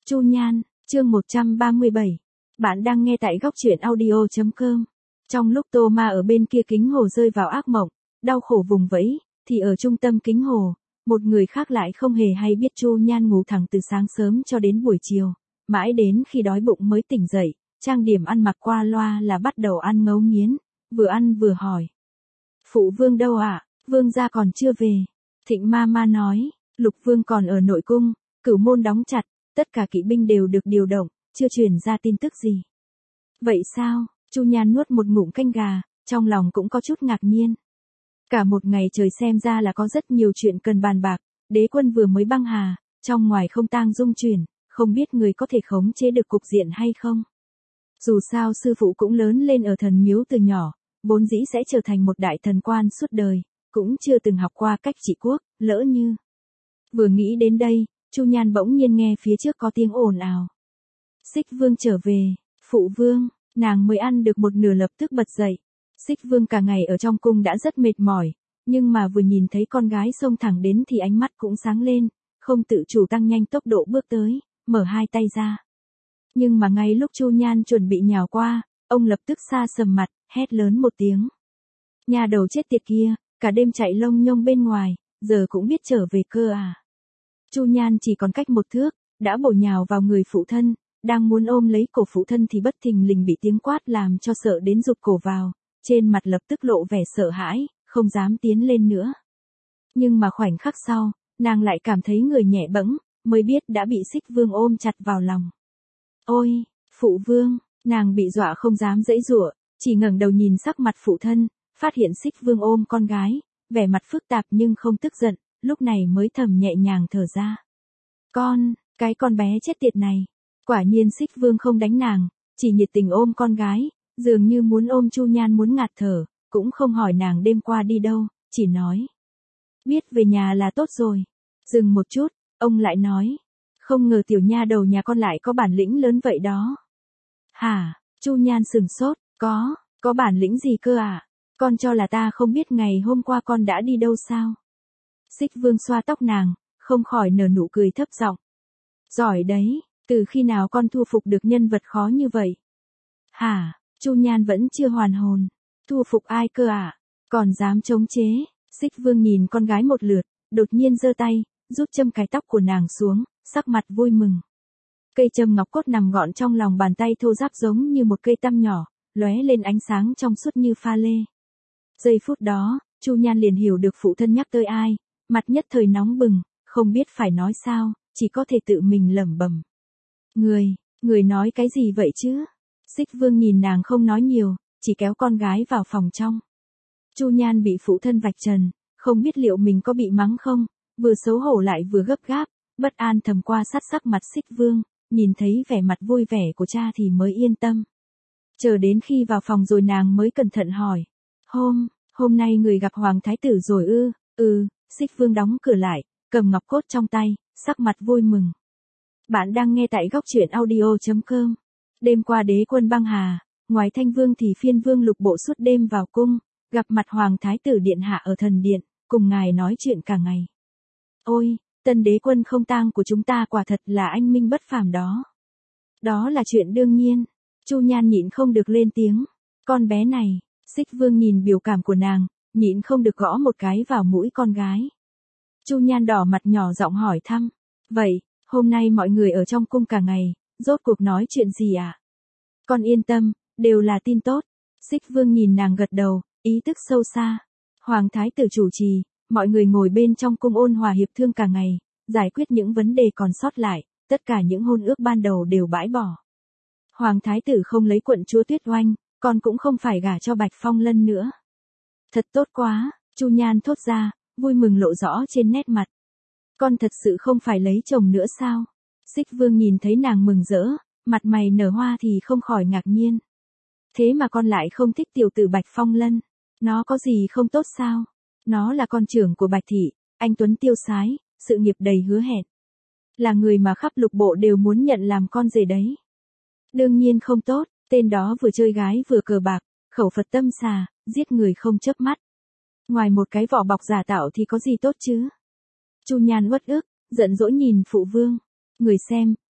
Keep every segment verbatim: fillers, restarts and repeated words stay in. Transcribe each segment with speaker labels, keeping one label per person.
Speaker 1: Chu Nhan, chương một trăm ba mươi bảy. Bạn đang nghe tại góc truyện audio chấm com. Trong lúc Tô Ma ở bên kia kính hồ rơi vào ác mộng, đau khổ vùng vẫy, thì ở trung tâm kính hồ, một người khác lại không hề hay biết Chu Nhan ngủ thẳng từ sáng sớm cho đến buổi chiều, mãi đến khi đói bụng mới tỉnh dậy, trang điểm ăn mặc qua loa là bắt đầu ăn ngấu nghiến, vừa ăn vừa hỏi. Phụ vương đâu ạ? À? Vương gia còn chưa về. Thịnh ma ma nói, Lục vương còn ở nội cung, cửu môn đóng chặt, tất cả kỵ binh đều được điều động, chưa truyền ra tin tức gì. Vậy sao? Chu Nhan nuốt một ngụm canh gà, trong lòng cũng có chút ngạc nhiên. Cả một ngày trời xem ra là có rất nhiều chuyện cần bàn bạc, đế quân vừa mới băng hà, trong ngoài không tang dung chuyển, không biết người có thể khống chế được cục diện hay không. Dù sao sư phụ cũng lớn lên ở thần miếu từ nhỏ, vốn dĩ sẽ trở thành một đại thần quan suốt đời, cũng chưa từng học qua cách trị quốc, lỡ như. Vừa nghĩ đến đây, Chu Nhan bỗng nhiên nghe phía trước có tiếng ồn ào. Xích vương trở về, phụ vương, nàng mới ăn được một nửa lập tức bật dậy. Xích vương cả ngày ở trong cung đã rất mệt mỏi, nhưng mà vừa nhìn thấy con gái xông thẳng đến thì ánh mắt cũng sáng lên, không tự chủ tăng nhanh tốc độ bước tới, mở hai tay ra. Nhưng mà ngay lúc Chu Nhan chuẩn bị nhào qua, ông lập tức xa sầm mặt, hét lớn một tiếng. Nhà đầu chết tiệt kia, cả đêm chạy lông nhông bên ngoài, giờ cũng biết trở về cơ à. Chu Nhan chỉ còn cách một thước, đã bổ nhào vào người phụ thân, đang muốn ôm lấy cổ phụ thân thì bất thình lình bị tiếng quát làm cho sợ đến rụt cổ vào, trên mặt lập tức lộ vẻ sợ hãi, không dám tiến lên nữa. Nhưng mà khoảnh khắc sau, nàng lại cảm thấy người nhẹ bẫng, mới biết đã bị Xích vương ôm chặt vào lòng. Ôi, phụ vương, nàng bị dọa không dám giãy giụa, chỉ ngẩng đầu nhìn sắc mặt phụ thân, phát hiện Xích vương ôm con gái, vẻ mặt phức tạp nhưng không tức giận, lúc này mới thầm nhẹ nhàng thở ra. Con, cái con bé chết tiệt này, quả nhiên Xích vương không đánh nàng, chỉ nhiệt tình ôm con gái, dường như muốn ôm Chu Nhan muốn ngạt thở, cũng không hỏi nàng đêm qua đi đâu, chỉ nói. Biết về nhà là tốt rồi. Dừng một chút, ông lại nói. Không ngờ tiểu nha đầu nhà con lại có bản lĩnh lớn vậy đó. Hả? Chu Nhan sừng sốt, có, có bản lĩnh gì cơ à? Con cho là ta không biết ngày hôm qua con đã đi đâu sao? Xích vương xoa tóc nàng, không khỏi nở nụ cười thấp giọng. Giỏi đấy, từ khi nào con thu phục được nhân vật khó như vậy? Hả? Chu Nhan vẫn chưa hoàn hồn. Thu phục ai cơ à? Còn dám chống chế? Xích vương nhìn con gái một lượt, đột nhiên giơ tay, rút châm cái tóc của nàng xuống, sắc mặt vui mừng. Cây châm ngọc cốt nằm gọn trong lòng bàn tay thô ráp giống như một cây tăm nhỏ, lóe lên ánh sáng trong suốt như pha lê. Giây phút đó, Chu Nhan liền hiểu được phụ thân nhắc tới ai, mặt nhất thời nóng bừng, không biết phải nói sao, chỉ có thể tự mình lẩm bẩm. Người, người nói cái gì vậy chứ? Xích vương nhìn nàng không nói nhiều, chỉ kéo con gái vào phòng trong. Chu Nhan bị phụ thân vạch trần, không biết liệu mình có bị mắng không, vừa xấu hổ lại vừa gấp gáp, bất an thầm qua sát sắc mặt Xích vương, nhìn thấy vẻ mặt vui vẻ của cha thì mới yên tâm. Chờ đến khi vào phòng rồi nàng mới cẩn thận hỏi. Hôm, hôm nay người gặp Hoàng Thái tử rồi ư? Ừ, Xích vương đóng cửa lại, cầm ngọc cốt trong tay, sắc mặt vui mừng. Bạn đang nghe tại góc truyện audio chấm com. Đêm qua đế quân băng hà, ngoài Thanh vương thì phiên vương Lục bộ suốt đêm vào cung, gặp mặt Hoàng Thái tử điện hạ ở thần điện, cùng ngài nói chuyện cả ngày. Ôi, tân đế quân không tang của chúng ta quả thật là anh minh bất phàm đó. Đó là chuyện đương nhiên. Chu Nhan nhịn không được lên tiếng. Con bé này, Xích vương nhìn biểu cảm của nàng, nhịn không được gõ một cái vào mũi con gái. Chu Nhan đỏ mặt nhỏ giọng hỏi thăm. Vậy, hôm nay mọi người ở trong cung cả ngày, rốt cuộc nói chuyện gì ạ? À? Con yên tâm, đều là tin tốt. Xích vương nhìn nàng gật đầu, ý thức sâu xa. Hoàng thái tử chủ trì, mọi người ngồi bên trong cung ôn hòa hiệp thương cả ngày, giải quyết những vấn đề còn sót lại, tất cả những hôn ước ban đầu đều bãi bỏ. Hoàng thái tử không lấy quận chúa Tuyết Oanh, con cũng không phải gả cho Bạch Phong Lân nữa. Thật tốt quá, Chu Nhan thốt ra, vui mừng lộ rõ trên nét mặt. Con thật sự không phải lấy chồng nữa sao? Xích vương nhìn thấy nàng mừng rỡ, mặt mày nở hoa thì không khỏi ngạc nhiên. Thế mà con lại không thích tiểu tử Bạch Phong Lân, nó có gì không tốt sao? Nó là con trưởng của Bạch thị, anh tuấn tiêu sái, sự nghiệp đầy hứa hẹn. Là người mà khắp Lục bộ đều muốn nhận làm con rể đấy. Đương nhiên không tốt, tên đó vừa chơi gái vừa cờ bạc, khẩu Phật tâm xà, giết người không chớp mắt. Ngoài một cái vỏ bọc giả tạo thì có gì tốt chứ? Chu Nhan uất ức, giận dỗi nhìn phụ vương. Người xem,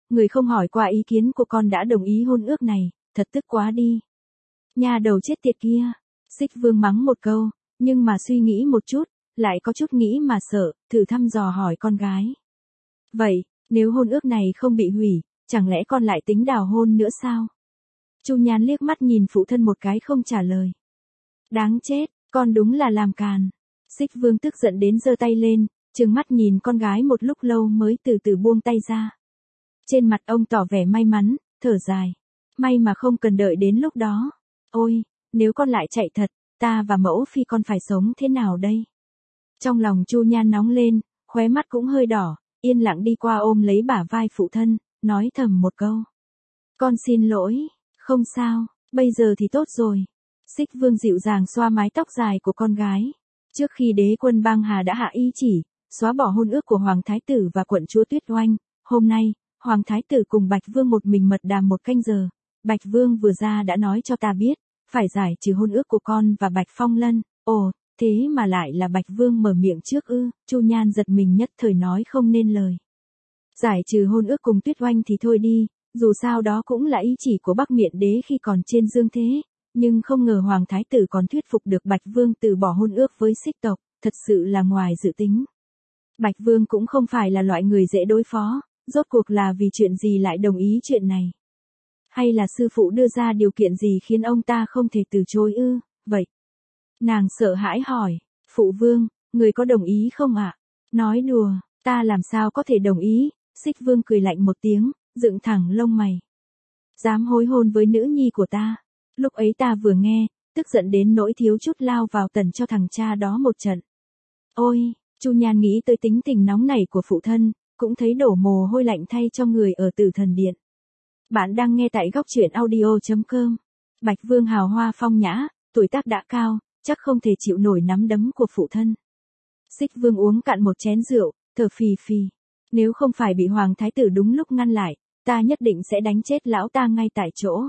Speaker 1: người không hỏi qua ý kiến của con đã đồng ý hôn ước này, thật tức quá đi. Nhà đầu chết tiệt kia. Xích Vương mắng một câu, nhưng mà suy nghĩ một chút, lại có chút nghĩ mà sợ, thử thăm dò hỏi con gái. Vậy, nếu hôn ước này không bị hủy, chẳng lẽ con lại tính đào hôn nữa sao? Chu Nhan liếc mắt nhìn phụ thân một cái không trả lời. Đáng chết, con đúng là làm càn. Xích Vương tức giận đến giơ tay lên, trừng mắt nhìn con gái một lúc lâu mới từ từ buông tay ra. Trên mặt ông tỏ vẻ may mắn, thở dài. May mà không cần đợi đến lúc đó. Ôi, nếu con lại chạy thật, ta và mẫu phi con phải sống thế nào đây? Trong lòng Chu Nhan nóng lên, khóe mắt cũng hơi đỏ, yên lặng đi qua ôm lấy bả vai phụ thân, nói thầm một câu. Con xin lỗi, không sao, bây giờ thì tốt rồi. Xích Vương dịu dàng xoa mái tóc dài của con gái. Trước khi đế quân băng hà đã hạ ý chỉ, xóa bỏ hôn ước của Hoàng Thái Tử và quận chúa Tuyết Oanh, hôm nay, Hoàng Thái Tử cùng Bạch Vương một mình mật đàm một canh giờ. Bạch Vương vừa ra đã nói cho ta biết, phải giải trừ hôn ước của con và Bạch Phong Lân. Ồ, thế mà lại là Bạch Vương mở miệng trước ư? Chu Nhan giật mình nhất thời nói không nên lời. Giải trừ hôn ước cùng Tuyết Oanh thì thôi đi, dù sao đó cũng là ý chỉ của Bắc Miện Đế khi còn trên dương thế, nhưng không ngờ Hoàng Thái Tử còn thuyết phục được Bạch Vương từ bỏ hôn ước với Xích tộc, thật sự là ngoài dự tính. Bạch Vương cũng không phải là loại người dễ đối phó, rốt cuộc là vì chuyện gì lại đồng ý chuyện này? Hay là sư phụ đưa ra điều kiện gì khiến ông ta không thể từ chối ư? Vậy, nàng sợ hãi hỏi, phụ vương, người có đồng ý không ạ? Nói đùa, ta làm sao có thể đồng ý? Xích Vương cười lạnh một tiếng, dựng thẳng lông mày. Dám hối hôn với nữ nhi của ta. Lúc ấy ta vừa nghe, tức giận đến nỗi thiếu chút lao vào tần cho thằng cha đó một trận. Ôi, Chu Nhan nghĩ tới tính tình nóng nảy của phụ thân, cũng thấy đổ mồ hôi lạnh thay cho người ở Tử Thần Điện. Bạn đang nghe tại góc truyện audio chấm com. Bạch Vương hào hoa phong nhã, tuổi tác đã cao, chắc không thể chịu nổi nắm đấm của phụ thân. Xích Vương uống cạn một chén rượu, thở phì phì. Nếu không phải bị Hoàng Thái Tử đúng lúc ngăn lại, ta nhất định sẽ đánh chết lão ta ngay tại chỗ.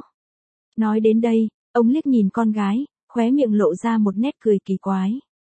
Speaker 1: Nói đến đây, ông liếc nhìn con gái, khóe miệng lộ ra một nét cười kỳ quái.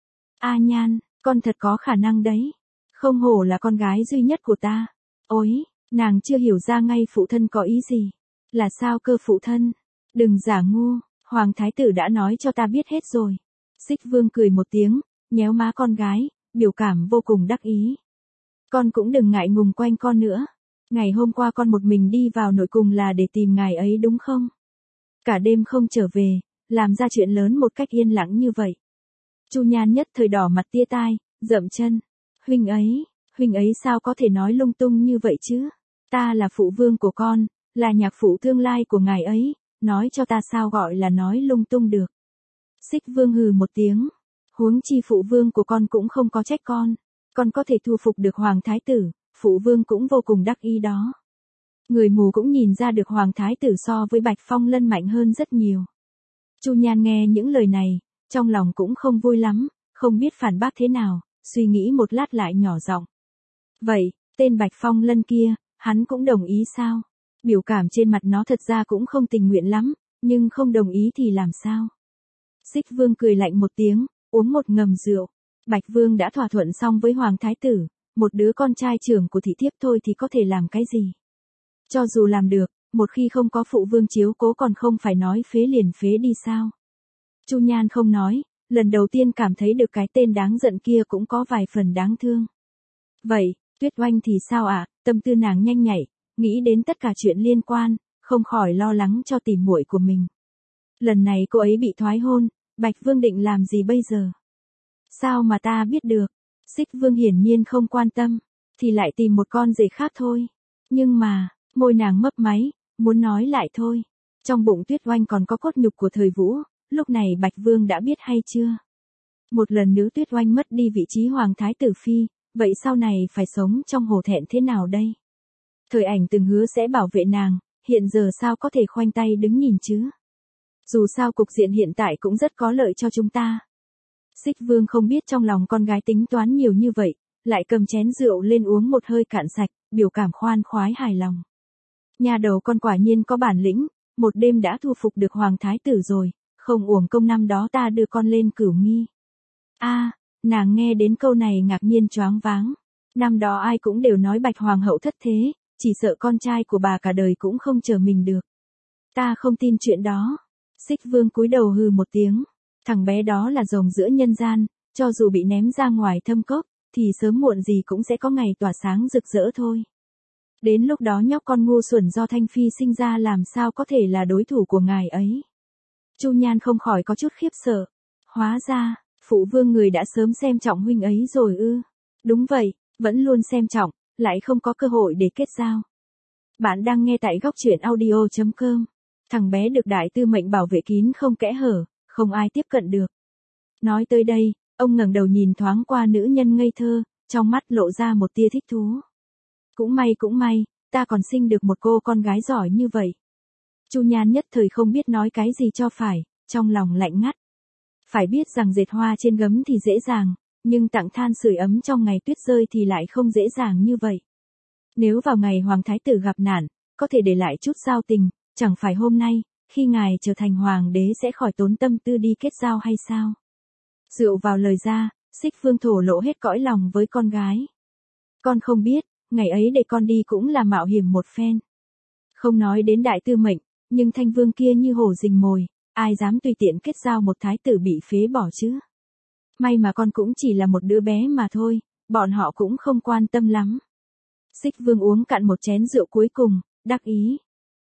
Speaker 1: A Nhan, con thật có khả năng đấy. Không hổ là con gái duy nhất của ta. Ôi, nàng chưa hiểu ra ngay phụ thân có ý gì. Là sao cơ phụ thân? Đừng giả ngu, Hoàng Thái Tử đã nói cho ta biết hết rồi. Xích Vương cười một tiếng, nhéo má con gái, biểu cảm vô cùng đắc ý. Con cũng đừng ngại ngùng quanh con nữa. Ngày hôm qua con một mình đi vào nội cung là để tìm ngài ấy đúng không? Cả đêm không trở về, làm ra chuyện lớn một cách yên lặng như vậy. Chu Nhan nhất thời đỏ mặt tia tai, dậm chân. Huynh ấy, huynh ấy sao có thể nói lung tung như vậy chứ? Ta là phụ vương của con, là nhạc phụ tương lai của ngài ấy, nói cho ta sao gọi là nói lung tung được. Xích Vương hừ một tiếng. Huống chi phụ vương của con cũng không có trách con. Con có thể thu phục được Hoàng Thái Tử, phụ vương cũng vô cùng đắc ý đó. Người mù cũng nhìn ra được Hoàng Thái Tử so với Bạch Phong Lân mạnh hơn rất nhiều. Chu Nhan nghe những lời này, trong lòng cũng không vui lắm, không biết phản bác thế nào, suy nghĩ một lát lại nhỏ giọng. Vậy, tên Bạch Phong Lân kia, hắn cũng đồng ý sao? Biểu cảm trên mặt nó thật ra cũng không tình nguyện lắm, nhưng không đồng ý thì làm sao? Xích Vương cười lạnh một tiếng, uống một ngầm rượu. Bạch Vương đã thỏa thuận xong với Hoàng Thái Tử, một đứa con trai trưởng của thị thiếp thôi thì có thể làm cái gì? Cho dù làm được, một khi không có phụ vương chiếu cố còn không phải nói phế liền phế đi sao? Chu Nhan không nói, lần đầu tiên cảm thấy được cái tên đáng giận kia cũng có vài phần đáng thương. Vậy, Tuyết Oanh thì sao ạ? À? Tâm tư nàng nhanh nhạy, nghĩ đến tất cả chuyện liên quan, không khỏi lo lắng cho tỉ muội của mình. Lần này cô ấy bị thoái hôn, Bạch Vương định làm gì bây giờ? Sao mà ta biết được? Xích Vương hiển nhiên không quan tâm, thì lại tìm một con rể khác thôi. Nhưng mà, môi nàng mấp máy, muốn nói lại thôi. Trong bụng Tuyết Oanh còn có cốt nhục của thời Vũ, lúc này Bạch Vương đã biết hay chưa? Một lần nữa Tuyết Oanh mất đi vị trí Hoàng Thái Tử Phi, vậy sau này phải sống trong hổ thẹn thế nào đây? Thời Ảnh từng hứa sẽ bảo vệ nàng, hiện giờ sao có thể khoanh tay đứng nhìn chứ? Dù sao cục diện hiện tại cũng rất có lợi cho chúng ta. Xích Vương không biết trong lòng con gái tính toán nhiều như vậy, lại cầm chén rượu lên uống một hơi cạn sạch, biểu cảm khoan khoái hài lòng. Nhà đầu con quả nhiên có bản lĩnh, một đêm đã thu phục được Hoàng Thái Tử rồi, không uổng công năm đó ta đưa con lên Cửu Nghi. A, à, nàng nghe đến câu này ngạc nhiên choáng váng. Năm đó ai cũng đều nói Bạch Hoàng hậu thất thế, chỉ sợ con trai của bà cả đời cũng không chờ mình được. Ta không tin chuyện đó. Xích Vương cúi đầu hừ một tiếng. Thằng bé đó là rồng giữa nhân gian, cho dù bị ném ra ngoài thâm cốc, thì sớm muộn gì cũng sẽ có ngày tỏa sáng rực rỡ thôi. Đến lúc đó nhóc con ngu xuẩn do Thanh Phi sinh ra làm sao có thể là đối thủ của ngài ấy. Chu Nhan không khỏi có chút khiếp sợ. Hóa ra, phụ vương người đã sớm xem trọng huynh ấy rồi ư. Đúng vậy, vẫn luôn xem trọng, lại không có cơ hội để kết giao. Bạn đang nghe tại góc truyện audio chấm com. Thằng bé được đại tư mệnh bảo vệ kín không kẽ hở, không ai tiếp cận được. Nói tới đây, ông ngẩng đầu nhìn thoáng qua nữ nhân ngây thơ, trong mắt lộ ra một tia thích thú. Cũng may cũng may, ta còn sinh được một cô con gái giỏi như vậy. Chu Nhan nhất thời không biết nói cái gì cho phải, trong lòng lạnh ngắt. Phải biết rằng dệt hoa trên gấm thì dễ dàng, nhưng tặng than sưởi ấm trong ngày tuyết rơi thì lại không dễ dàng như vậy. Nếu vào ngày Hoàng Thái Tử gặp nạn, có thể để lại chút giao tình, chẳng phải hôm nay, khi ngài trở thành Hoàng đế sẽ khỏi tốn tâm tư đi kết giao hay sao? Dựa vào lời ra, Xích Vương thổ lộ hết cõi lòng với con gái. Con không biết, ngày ấy để con đi cũng là mạo hiểm một phen. Không nói đến đại tư mệnh, nhưng Thanh Vương kia như hổ rình mồi, ai dám tùy tiện kết giao một thái tử bị phế bỏ chứ? May mà con cũng chỉ là một đứa bé mà thôi, bọn họ cũng không quan tâm lắm. Xích Vương uống cạn một chén rượu cuối cùng, đắc ý.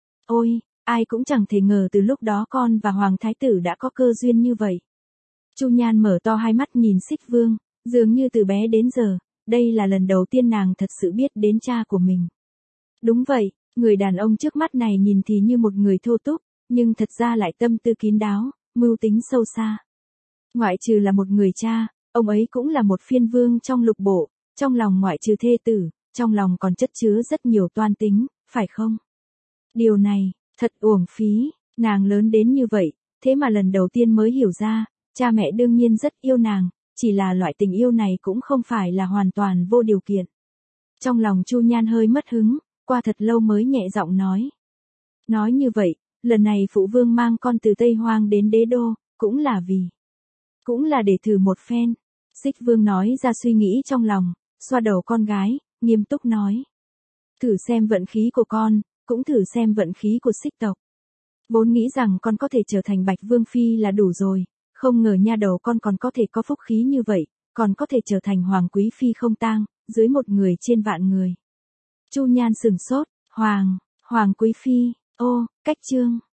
Speaker 1: Ôi, ai cũng chẳng thể ngờ từ lúc đó con và Hoàng Thái Tử đã có cơ duyên như vậy. Chu Nhan mở to hai mắt nhìn Xích Vương, dường như từ bé đến giờ, đây là lần đầu tiên nàng thật sự biết đến cha của mình. Đúng vậy, người đàn ông trước mắt này nhìn thì như một người thô túc, nhưng thật ra lại tâm tư kín đáo, mưu tính sâu xa. Ngoại trừ là một người cha, ông ấy cũng là một phiên vương trong lục bộ, trong lòng ngoại trừ thê tử, trong lòng còn chất chứa rất nhiều toan tính, phải không? Điều này, thật uổng phí, nàng lớn đến như vậy, thế mà lần đầu tiên mới hiểu ra, cha mẹ đương nhiên rất yêu nàng, chỉ là loại tình yêu này cũng không phải là hoàn toàn vô điều kiện. Trong lòng Chu Nhan hơi mất hứng, qua thật lâu mới nhẹ giọng nói. Nói như vậy, lần này phụ vương mang con từ Tây Hoang đến đế đô, cũng là vì, cũng là để thử một phen. Xích Vương nói ra suy nghĩ trong lòng, xoa đầu con gái, nghiêm túc nói. Thử xem vận khí của con, cũng thử xem vận khí của Xích tộc. Vốn nghĩ rằng con có thể trở thành Bạch Vương Phi là đủ rồi, không ngờ nha đầu con còn có thể có phúc khí như vậy, còn có thể trở thành Hoàng Quý Phi không tang, dưới một người trên vạn người. Chu Nhan sừng sốt, Hoàng, Hoàng Quý Phi, ô, cách chương.